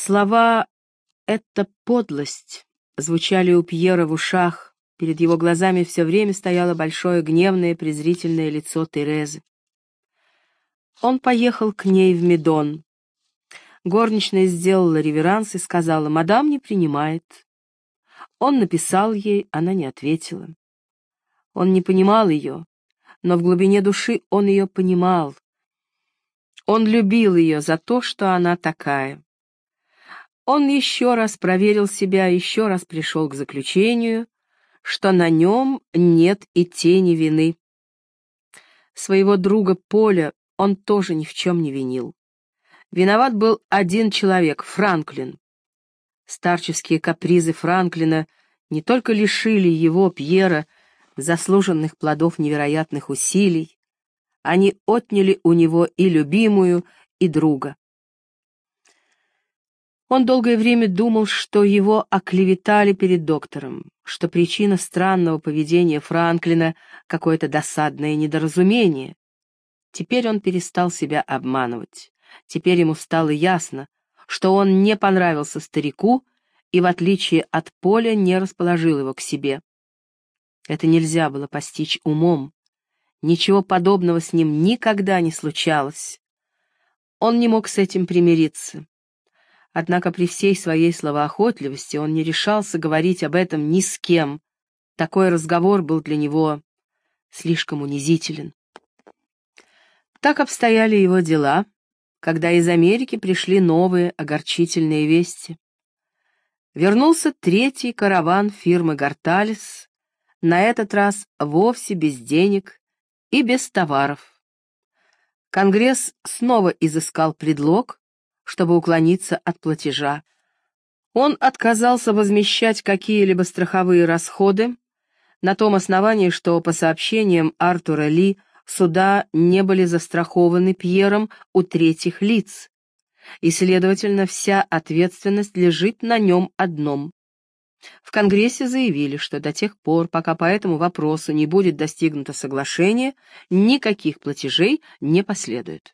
Слова «это подлость» звучали у Пьера в ушах. Перед его глазами все время стояло большое гневное презрительное лицо Терезы. Он поехал к ней в Медон. Горничная сделала реверанс и сказала: «Мадам не принимает». Он написал ей, она не ответила. Он не понимал ее, но в глубине души он ее понимал. Он любил ее за то, что она такая. Он еще раз проверил себя, еще раз пришел к заключению, что на нем нет и тени вины. Своего друга Поля он тоже ни в чем не винил. Виноват был один человек — Франклин. Старческие капризы Франклина не только лишили его, Пьера, заслуженных плодов невероятных усилий, они отняли у него и любимую, и друга. Он долгое время думал, что его оклеветали перед доктором, что причина странного поведения Франклина — какое-то досадное недоразумение. Теперь он перестал себя обманывать. Теперь ему стало ясно, что он не понравился старику и, в отличие от Поля, не расположил его к себе. Это нельзя было постичь умом. Ничего подобного с ним никогда не случалось. Он не мог с этим примириться. Однако при всей своей словоохотливости он не решался говорить об этом ни с кем. Такой разговор был для него слишком унизителен. Так обстояли его дела, когда из Америки пришли новые огорчительные вести. Вернулся третий караван фирмы «Горталес», на этот раз вовсе без денег и без товаров. Конгресс снова изыскал предлог, чтобы уклониться от платежа. Он отказался возмещать какие-либо страховые расходы на том основании, что, по сообщениям Артура Ли, суда не были застрахованы Пьером у третьих лиц, и, следовательно, вся ответственность лежит на нем одном. В Конгрессе заявили, что до тех пор, пока по этому вопросу не будет достигнуто соглашение, никаких платежей не последует.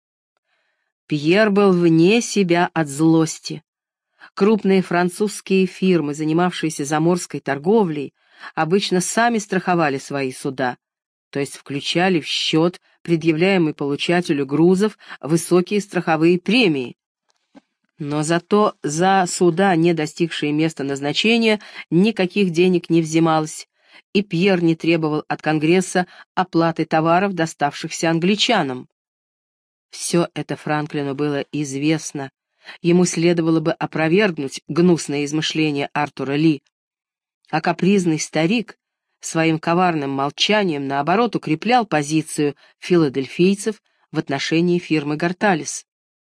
Пьер был вне себя от злости. Крупные французские фирмы, занимавшиеся заморской торговлей, обычно сами страховали свои суда, то есть включали в счет, предъявляемый получателю грузов, высокие страховые премии. Но зато за суда, не достигшие места назначения, никаких денег не взималось, и Пьер не требовал от Конгресса оплаты товаров, доставшихся англичанам. Все это Франклину было известно. Ему следовало бы опровергнуть гнусное измышление Артура Ли. А капризный старик своим коварным молчанием, наоборот, укреплял позицию филадельфийцев в отношении фирмы «Горталес».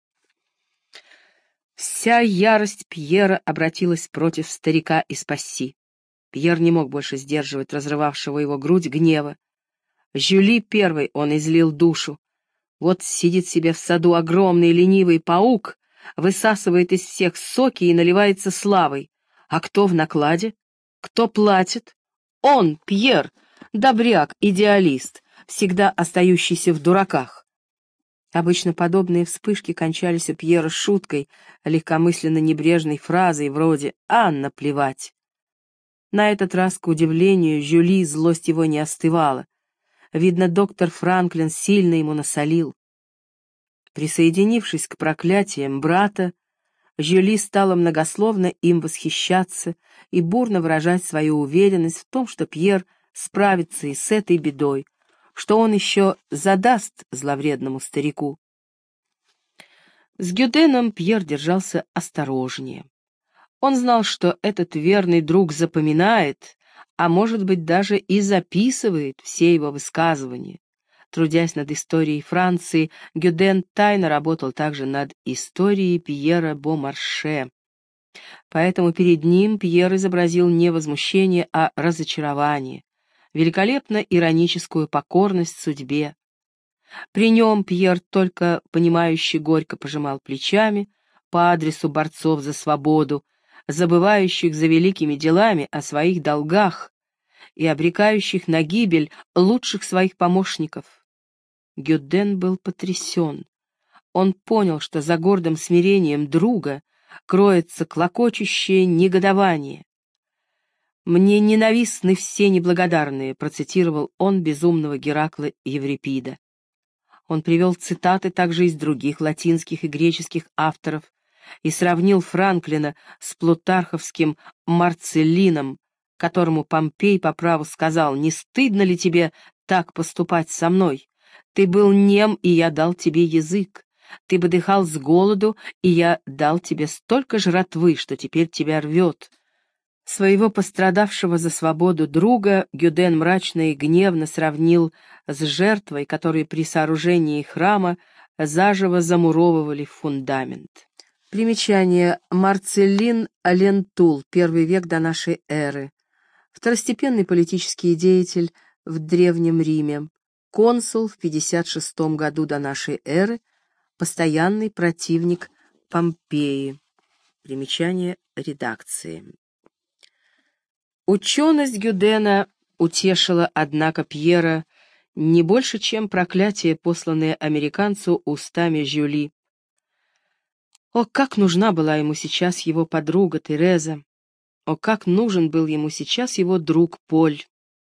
Вся ярость Пьера обратилась против старика из Пасси. Пьер не мог больше сдерживать разрывавшего его грудь гнева. Жюли первой он излил душу. Вот сидит себе в саду огромный ленивый паук, высасывает из всех соки и наливается славой. А кто в накладе? Кто платит? Он, Пьер, добряк, идеалист, всегда остающийся в дураках. Обычно подобные вспышки кончались у Пьера шуткой, легкомысленно-небрежной фразой вроде «А, наплевать». На этот раз, к удивлению Жюли, злость его не остывала. Видно, доктор Франклин сильно ему насолил. Присоединившись к проклятиям брата, Жюли стала многословно им восхищаться и бурно выражать свою уверенность в том, что Пьер справится и с этой бедой, что он еще задаст зловредному старику. С Гюденом Пьер держался осторожнее. Он знал, что этот верный друг запоминает, а может быть даже и записывает все его высказывания. Трудясь над историей Франции, Гюден тайно работал также над историей Пьера Бомарше. Поэтому перед ним Пьер изобразил не возмущение, а разочарование, великолепно ироническую покорность судьбе. При нем Пьер только понимающе горько пожимал плечами по адресу борцов за свободу, забывающих за великими делами о своих долгах и обрекающих на гибель лучших своих помощников. Гюден был потрясен. Он понял, что за гордым смирением друга кроется клокочущее негодование. «Мне ненавистны все неблагодарные», — процитировал он безумного Геракла Еврипида. Он привел цитаты также из других латинских и греческих авторов и сравнил Франклина с плутарховским Марцеллином, которому Помпей по праву сказал: «Не стыдно ли тебе так поступать со мной? Ты был нем, и я дал тебе язык. Ты подыхал с голоду, и я дал тебе столько жратвы, что теперь тебя рвет». Своего пострадавшего за свободу друга Гюден мрачно и гневно сравнил с жертвой, которую при сооружении храма заживо замуровывали в фундамент. Примечание. Марцеллин Лентул, I век до нашей эры. Второстепенный политический деятель в Древнем Риме. Консул в 56 году до нашей эры. Постоянный противник Помпеи. Примечание редакции. Ученость Гюдена утешила, однако, Пьера не больше, чем проклятие, посланное американцу устами Жюли. О, как нужна была ему сейчас его подруга Тереза! О, как нужен был ему сейчас его друг Поль!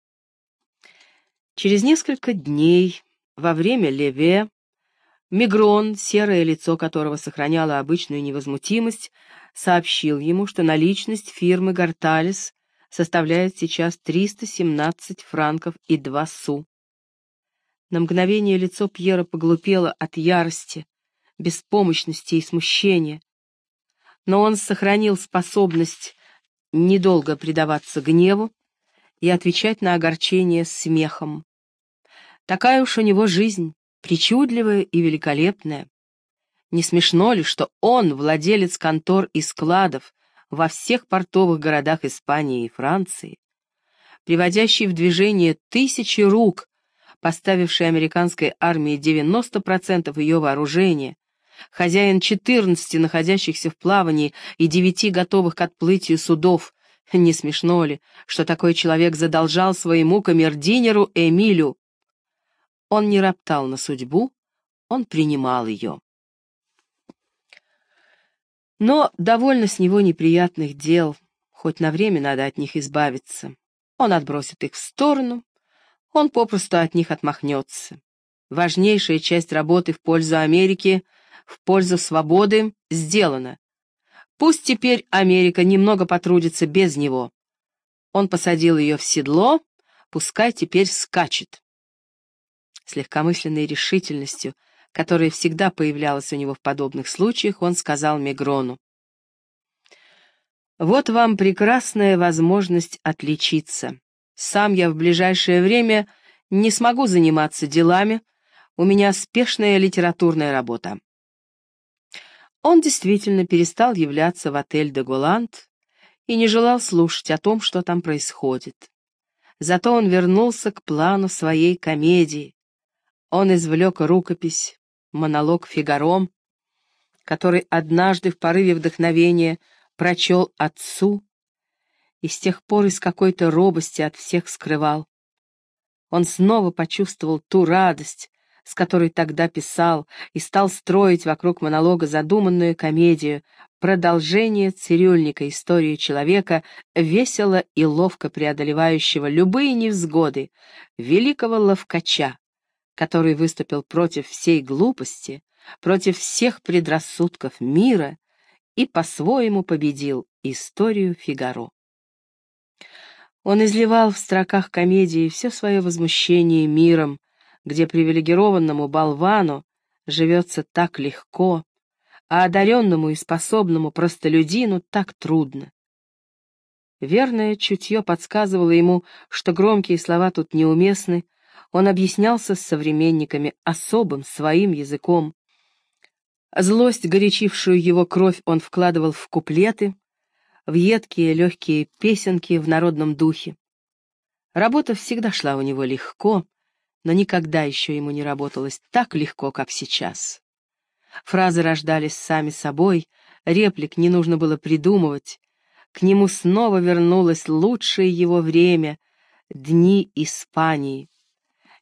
Через несколько дней, во время леве, Мигрон, серое лицо которого сохраняло обычную невозмутимость, сообщил ему, что наличность фирмы «Горталес» составляет сейчас 317 франков и 2 су. На мгновение лицо Пьера поглупело от ярости, беспомощности и смущения, но он сохранил способность недолго предаваться гневу и отвечать на огорчение смехом. Такая уж у него жизнь, причудливая и великолепная. Не смешно ли, что он владелец контор и складов во всех портовых городах Испании и Франции, приводящий в движение тысячи рук, поставивший американской армии 90% ее вооружения, хозяин 14 находящихся в плавании и 9 готовых к отплытию судов? Не смешно ли, что такой человек задолжал своему камердинеру Эмилю? Он не роптал на судьбу, он принимал ее. Но довольно с него неприятных дел, хоть на время надо от них избавиться. Он отбросит их в сторону, он попросту от них отмахнется. Важнейшая часть работы в пользу Америки, в пользу свободы сделана. Пусть теперь Америка немного потрудится без него. Он посадил ее в седло, пускай теперь скачет. С легкомысленной решительностью, которая всегда появлялась у него в подобных случаях, он сказал Мигрону: «Вот вам прекрасная возможность отличиться. Сам я в ближайшее время не смогу заниматься делами, у меня спешная литературная работа». Он действительно перестал являться в отель «Де Голланд» и не желал слушать о том, что там происходит. Зато он вернулся к плану своей комедии. Он извлек рукопись, монолог Фигаро, который однажды в порыве вдохновения прочел отцу и с тех пор из какой-то робости от всех скрывал. Он снова почувствовал ту радость, с которой тогда писал, и стал строить вокруг монолога задуманную комедию, продолжение цирюльника, историю человека, весело и ловко преодолевающего любые невзгоды, великого ловкача, который выступил против всей глупости, против всех предрассудков мира и по-своему победил историю Фигаро. Он изливал в строках комедии все свое возмущение миром, где привилегированному болвану живется так легко, а одаренному и способному простолюдину так трудно. Верное чутье подсказывало ему, что громкие слова тут неуместны, он объяснялся с современниками особым своим языком. Злость, горячившую его кровь, он вкладывал в куплеты, в едкие легкие песенки в народном духе. Работа всегда шла у него легко, но никогда еще ему не работалось так легко, как сейчас. Фразы рождались сами собой, реплик не нужно было придумывать. К нему снова вернулось лучшее его время — дни Испании.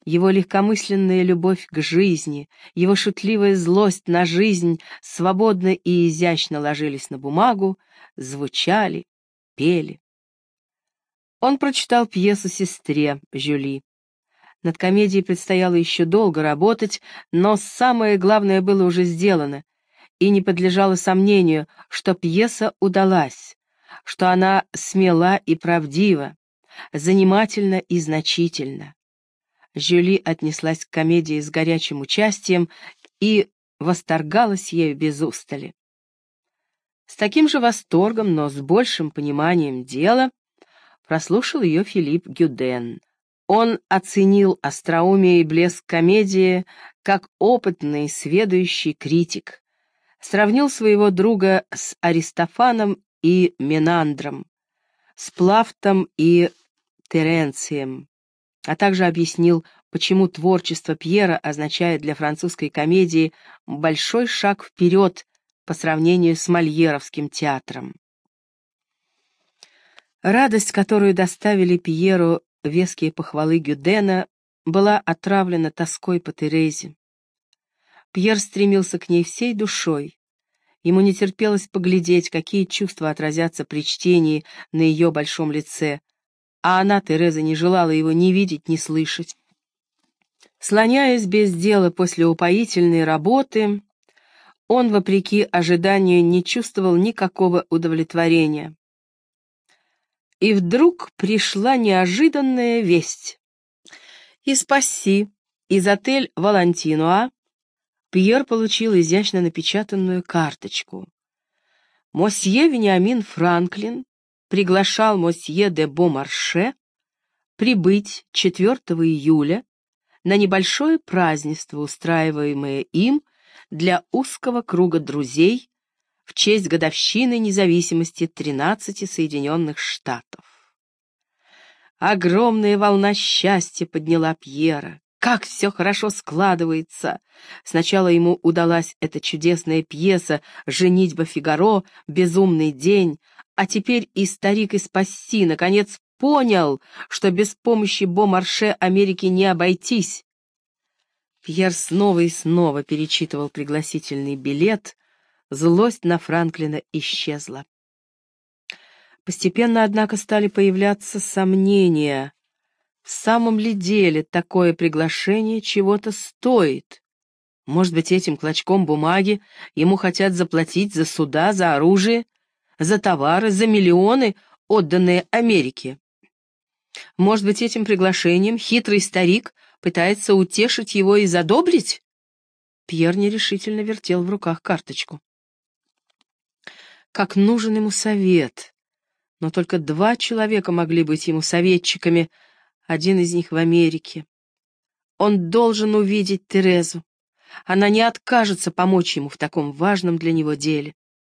Его легкомысленная любовь к жизни, его шутливая злость на жизнь свободно и изящно ложились на бумагу, звучали, пели. Он прочитал пьесу сестре Жюли. Над комедией предстояло еще долго работать, но самое главное было уже сделано, и не подлежало сомнению, что пьеса удалась, что она смела и правдива, занимательна и значительна. Жюли отнеслась к комедии с горячим участием и восторгалась ею без устали. С таким же восторгом, но с большим пониманием дела, прослушал ее Филипп Гюден. Он оценил остроумие и блеск комедии как опытный, сведущий критик, сравнил своего друга с Аристофаном и Менандром, с Плафтом и Теренцием, а также объяснил, почему творчество Пьера означает для французской комедии большой шаг вперед по сравнению с мольеровским театром. Радость, которую доставили Пьеру веские похвалы Гюдена, была отравлена тоской по Терезе. Пьер стремился к ней всей душой. Ему не терпелось поглядеть, какие чувства отразятся при чтении на ее большом лице, а она, Тереза, не желала его ни видеть, ни слышать. Слоняясь без дела после упоительной работы, он, вопреки ожиданию, не чувствовал никакого удовлетворения. И вдруг пришла неожиданная весть. Из Пасси, из отель Валентинуа, Пьер получил изящно напечатанную карточку. Мосье Вениамин Франклин приглашал мосье де Бомарше прибыть 4 июля на небольшое празднество, устраиваемое им для узкого круга друзей в честь годовщины независимости 13 Соединенных Штатов. Огромная волна счастья подняла Пьера. Как все хорошо складывается! Сначала ему удалась эта чудесная пьеса «Женитьба Фигаро», «Безумный день», а теперь и старик из Пасси наконец понял, что без помощи Бомарше Америке не обойтись. Пьер снова и снова перечитывал пригласительный билет. Злость на Франклина исчезла. Постепенно, однако, стали появляться сомнения. В самом ли деле такое приглашение чего-то стоит? Может быть, этим клочком бумаги ему хотят заплатить за суда, за оружие, за товары, за миллионы, отданные Америке? Может быть, этим приглашением хитрый старик пытается утешить его и задобрить? Пьер нерешительно вертел в руках карточку. Как нужен ему совет, но только 2 человека могли быть ему советчиками, один из них в Америке. Он должен увидеть Терезу. Она не откажется помочь ему в таком важном для него деле.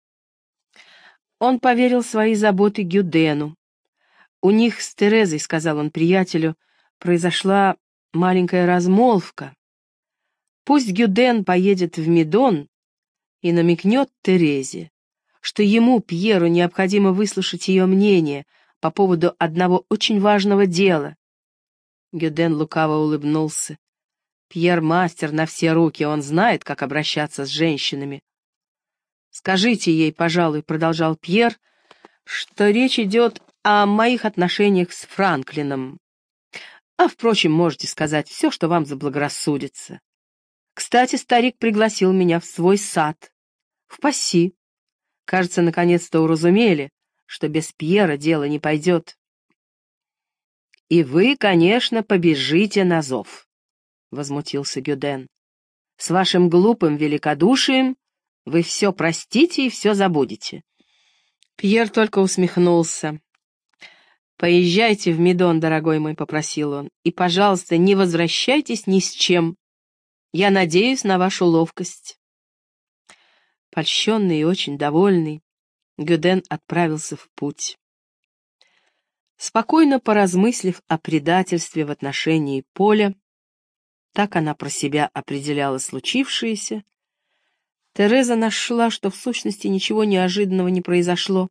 Он поверил свои заботы Гюдену. У них с Терезой, сказал он приятелю, произошла маленькая размолвка. Пусть Гюден поедет в Медон и намекнет Терезе, что ему, Пьеру, необходимо выслушать ее мнение по поводу одного очень важного дела. Гюден лукаво улыбнулся. Пьер мастер на все руки, он знает, как обращаться с женщинами. «Скажите ей, пожалуй, — продолжал Пьер, — что речь идет о моих отношениях с Франклином. А, впрочем, можете сказать все, что вам заблагорассудится. Кстати, старик пригласил меня в свой сад, в Пасси. Кажется, наконец-то уразумели, что без Пьера дело не пойдет. И вы, конечно, побежите на зов, — возмутился Гюден. С вашим глупым великодушием вы все простите и все забудете. Пьер только усмехнулся. «Поезжайте в Медон, дорогой мой», — попросил он, — «и, пожалуйста, не возвращайтесь ни с чем. Я надеюсь на вашу ловкость». Польщенный и очень довольный, Гюден отправился в путь. Спокойно поразмыслив о предательстве в отношении Поля, так она про себя определяла случившееся, Тереза нашла, что в сущности ничего неожиданного не произошло.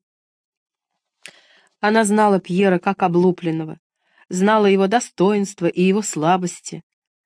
Она знала Пьера как облупленного, знала его достоинства и его слабости,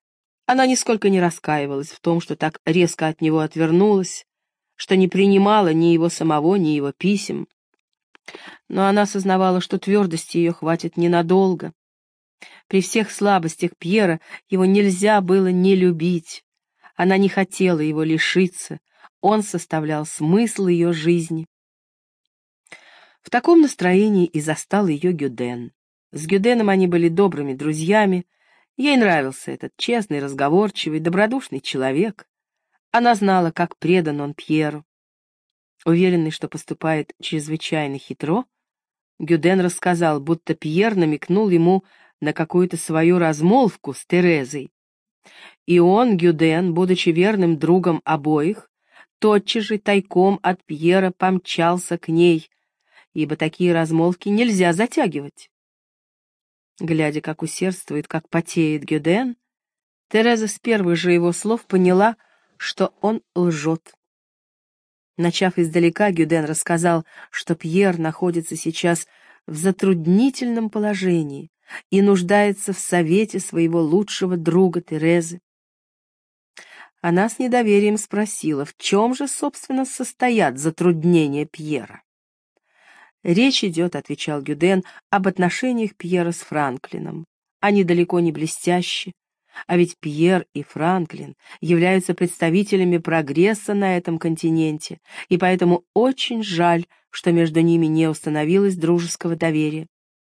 Она нисколько не раскаивалась в том, что так резко от него отвернулась, что не принимала ни его самого, ни его писем. Но она сознавала, что твердости ее хватит ненадолго. При всех слабостях Пьера его нельзя было не любить. Она не хотела его лишиться, он составлял смысл ее жизни. В таком настроении и застал ее Гюден. С Гюденом они были добрыми друзьями, ей нравился этот честный, разговорчивый, добродушный человек. Она знала, как предан он Пьеру. Уверенный, что поступает чрезвычайно хитро, Гюден рассказал, будто Пьер намекнул ему на какую-то свою размолвку с Терезой. И он, Гюден, будучи верным другом обоих, тотчас же тайком от Пьера помчался к ней, ибо такие размолвки нельзя затягивать. Глядя, как усердствует, как потеет Гюден, Тереза с первых же его слов поняла, что он лжет. Начав издалека, Гюден рассказал, что Пьер находится сейчас в затруднительном положении и нуждается в совете своего лучшего друга Терезы. Она с недоверием спросила, в чем же, собственно, состоят затруднения Пьера. «Речь идет, — отвечал Гюден, — об отношениях Пьера с Франклином. Они далеко не блестящие, а ведь Пьер и Франклин являются представителями прогресса на этом континенте, и поэтому очень жаль, что между ними не установилось дружеского доверия.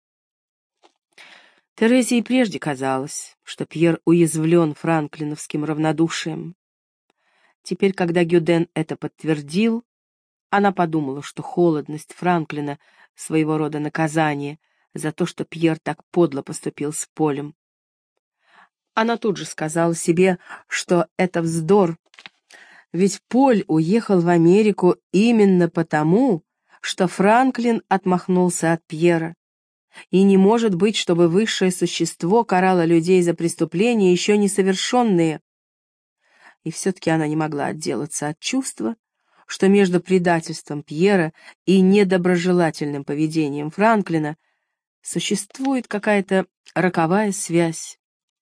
Терезе и прежде казалось, что Пьер уязвлен франклиновским равнодушием. Теперь, когда Гюден это подтвердил, она подумала, что холодность Франклина — своего рода наказание за то, что Пьер так подло поступил с Полем. Она тут же сказала себе, что это вздор, ведь Поль уехал в Америку именно потому, что Франклин отмахнулся от Пьера. И не может быть, чтобы высшее существо карало людей за преступления, еще не совершенные. И все-таки она не могла отделаться от чувства, что между предательством Пьера и недоброжелательным поведением Франклина существует какая-то роковая связь.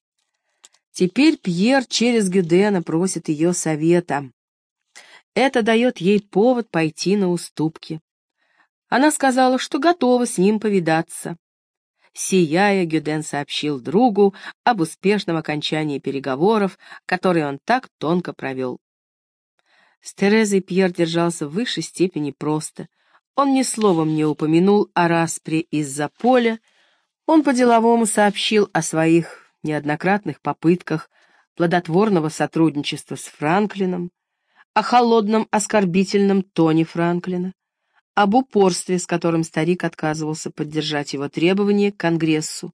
Теперь Пьер через Гюдена просит ее совета. Это дает ей повод пойти на уступки. Она сказала, что готова с ним повидаться. Сияя, Гюден сообщил другу об успешном окончании переговоров, которые он так тонко провел. С Терезой Пьер держался в высшей степени просто. Он ни словом не упомянул о распре из-за Поля, он по-деловому сообщил о своих неоднократных попытках плодотворного сотрудничества с Франклином, о холодном оскорбительном тоне Франклина, об упорстве, с которым старик отказывался поддержать его требования к Конгрессу.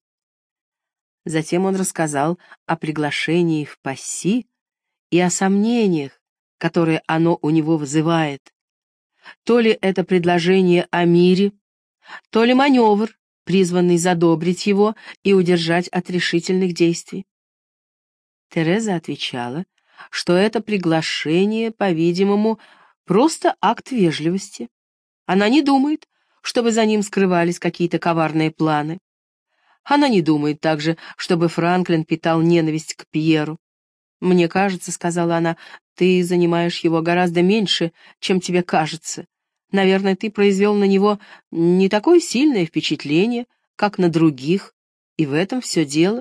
Затем он рассказал о приглашении в Пасси и о сомнениях, которые оно у него вызывает. То ли это предложение о мире, то ли маневр, призванный задобрить его и удержать от решительных действий. Тереза отвечала, что это приглашение, по-видимому, просто акт вежливости. Она не думает, чтобы за ним скрывались какие-то коварные планы. Она не думает также, чтобы Франклин питал ненависть к Пьеру. «Мне кажется, — сказала она, — ты занимаешь его гораздо меньше, чем тебе кажется. Наверное, ты произвел на него не такое сильное впечатление, как на других, и в этом все дело».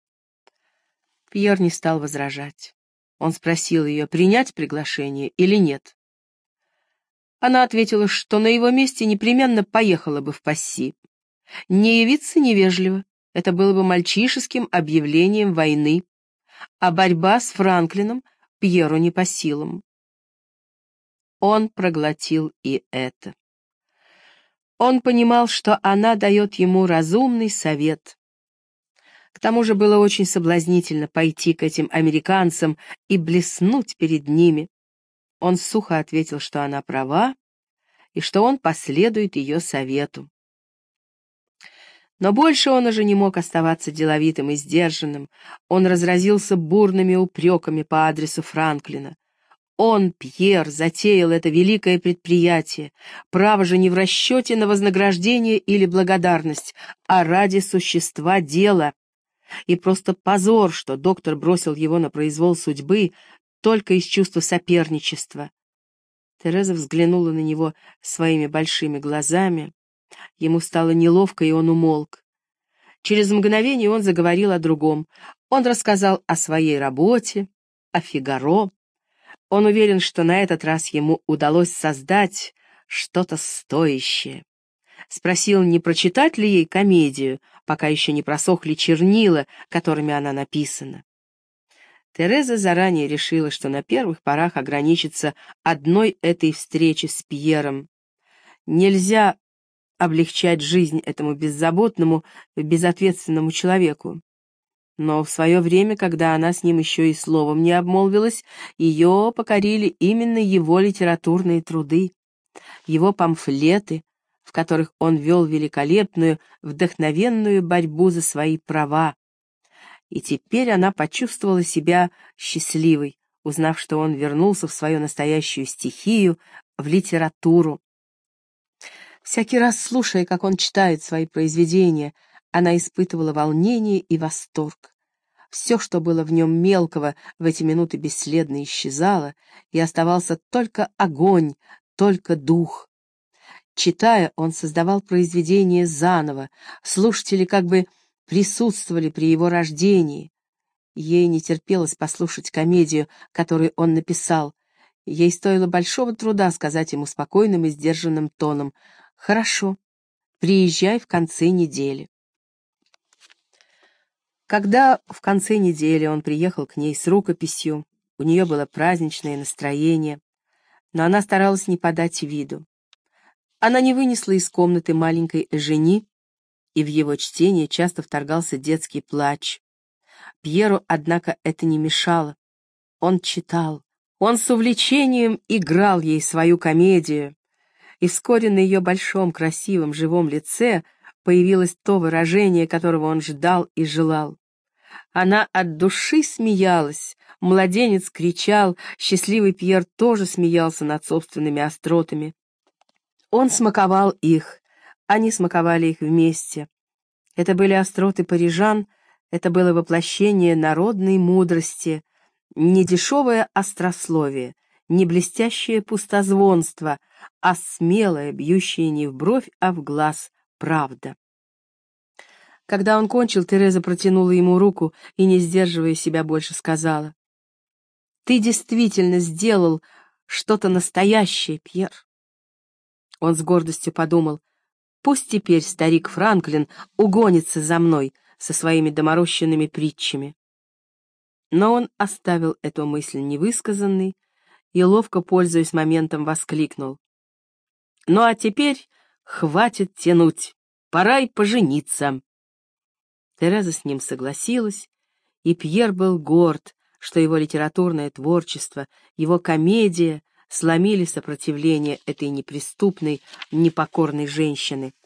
Пьер не стал возражать. Он спросил ее, принять приглашение или нет. Она ответила, что на его месте непременно поехала бы в Пасси. Не явиться невежливо, это было бы мальчишеским объявлением войны, а борьба с Франклином Пьеру не по силам. Он проглотил и это. Он понимал, что она дает ему разумный совет. К тому же было очень соблазнительно пойти к этим американцам и блеснуть перед ними. Он сухо ответил, что она права, и что он последует ее совету. Но больше он уже не мог оставаться деловитым и сдержанным. Он разразился бурными упреками по адресу Франклина. Он, Пьер, затеял это великое предприятие, право же не в расчете на вознаграждение или благодарность, а ради существа дела. и просто позор, что доктор бросил его на произвол судьбы только из чувства соперничества. Тереза взглянула на него своими большими глазами. Ему стало неловко, и он умолк. Через мгновение он заговорил о другом. Он рассказал о своей работе, о «Фигаро». Он уверен, что на этот раз ему удалось создать что-то стоящее. Спросил, не прочитать ли ей комедию, пока еще не просохли чернила, которыми она написана. Тереза заранее решила, что на первых порах ограничится одной этой встречей с Пьером. Нельзя облегчать жизнь этому беззаботному, безответственному человеку. Но в свое время, когда она с ним еще и словом не обмолвилась, ее покорили именно его литературные труды, его памфлеты, в которых он вел великолепную, вдохновенную борьбу за свои права. И теперь она почувствовала себя счастливой, узнав, что он вернулся в свою настоящую стихию, в литературу. Всякий раз, слушая, как он читает свои произведения, она испытывала волнение и восторг. Все, что было в нем мелкого, в эти минуты бесследно исчезало, и оставался только огонь, только дух. Читая, он создавал произведение заново, слушатели как бы присутствовали при его рождении. Ей не терпелось послушать комедию, которую он написал. Ей стоило большого труда сказать ему спокойным и сдержанным тоном: «Хорошо, приезжай в конце недели». Когда в конце недели он приехал к ней с рукописью, у нее было праздничное настроение, но она старалась не подать виду. Она не вынесла из комнаты маленькой Эжени, и в его чтение часто вторгался детский плач. Пьеру, однако, это не мешало. Он читал, он с увлечением играл ей свою комедию, и вскоре на ее большом, красивом, живом лице появилось то выражение, которого он ждал и желал. Она от души смеялась, младенец кричал, счастливый Пьер тоже смеялся над собственными остротами. Он смаковал их, они смаковали их вместе. Это были остроты парижан, это было воплощение народной мудрости, не дешевое острословие, не блестящее пустозвонство, а смелое, бьющее не в бровь, а в глаз правда. Когда он кончил, Тереза протянула ему руку и, не сдерживая себя, больше сказала: «Ты действительно сделал что-то настоящее, Пьер». Он с гордостью подумал: пусть теперь старик Франклин угонится за мной со своими доморощенными притчами. Но он оставил эту мысль невысказанной и, ловко пользуясь моментом, воскликнул: «Ну а теперь хватит тянуть, пора и пожениться». Тереза с ним согласилась, и Пьер был горд, что его литературное творчество, его комедия сломили сопротивление этой неприступной, непокорной женщины.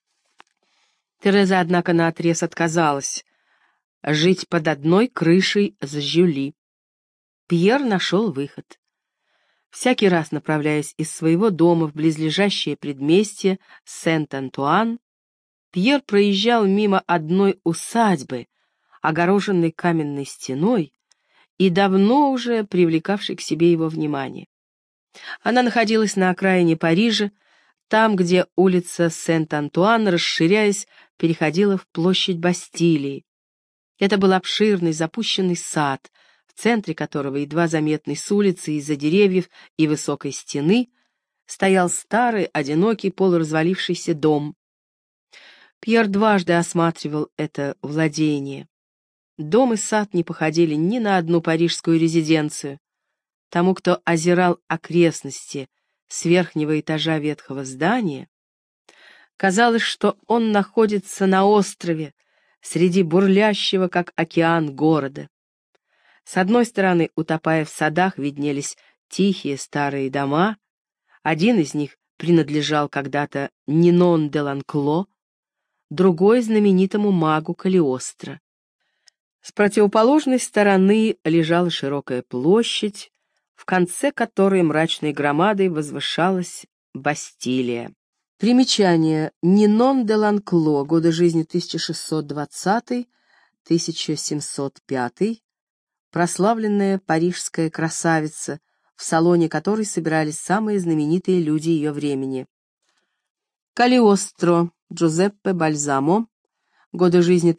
Тереза, однако, наотрез отказалась жить под одной крышей с Жюли. Пьер нашел выход. Всякий раз, направляясь из своего дома в близлежащее предместье Сент-Антуан, Пьер проезжал мимо одной усадьбы, огороженной каменной стеной и давно уже привлекавшей к себе его внимание. Она находилась на окраине Парижа, там, где улица Сент-Антуан, расширяясь, переходила в площадь Бастилии. Это был обширный запущенный сад, в центре которого, едва заметный с улицы из-за деревьев и высокой стены, стоял старый, одинокий, полуразвалившийся дом. Пьер дважды осматривал это владение. Дом и сад не походили ни на одну парижскую резиденцию. Тому, кто озирал окрестности с верхнего этажа ветхого здания, казалось, что он находится на острове, среди бурлящего, как океан, города. С одной стороны, утопая в садах, виднелись тихие старые дома. Один из них принадлежал когда-то Нинон де Ланкло, другой — знаменитому магу Калиостро. С противоположной стороны лежала широкая площадь, в конце которой мрачной громадой возвышалась Бастилия. Примечание: Нинон де Ланкло, годы жизни 1705, прославленная парижская красавица, в салоне которой собирались самые знаменитые люди ее времени. Калиостро Джузеппе Бальзамо, годы жизни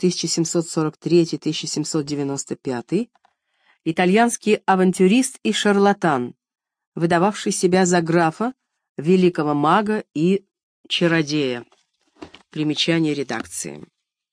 1743-1795, итальянский авантюрист и шарлатан, выдававший себя за графа, великого мага и чародея. Примечание редакции.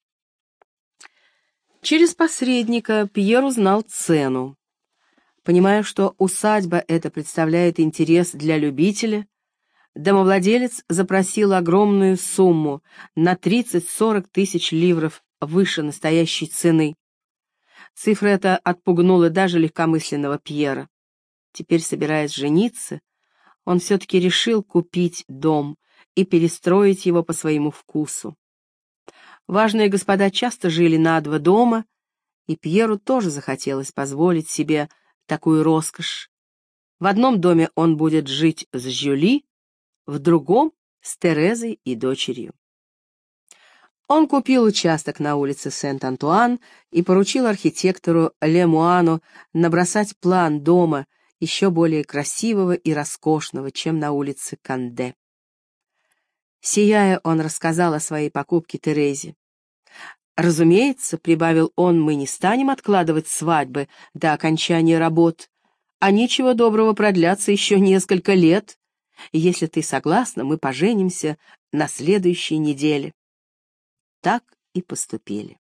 Через посредника Пьер узнал цену. Понимая, что усадьба эта представляет интерес для любителя, домовладелец запросил огромную сумму на 30-40 тысяч ливров выше настоящей цены. Цифра эта отпугнула даже легкомысленного Пьера. Теперь, собираясь жениться, он все-таки решил купить дом и перестроить его по своему вкусу. Важные господа часто жили на два дома, и Пьеру тоже захотелось позволить себе такую роскошь. В одном доме он будет жить с Жюли, в другом — с Терезой и дочерью. Он купил участок на улице Сент-Антуан и поручил архитектору Лемуану набросать план дома, еще более красивого и роскошного, чем на улице Канде. Сияя, он рассказал о своей покупке Терезе. «Разумеется, — прибавил он, — мы не станем откладывать свадьбы до окончания работ, а ничего доброго продлятся еще несколько лет. Если ты согласна, мы поженимся на следующей неделе». Так и поступили.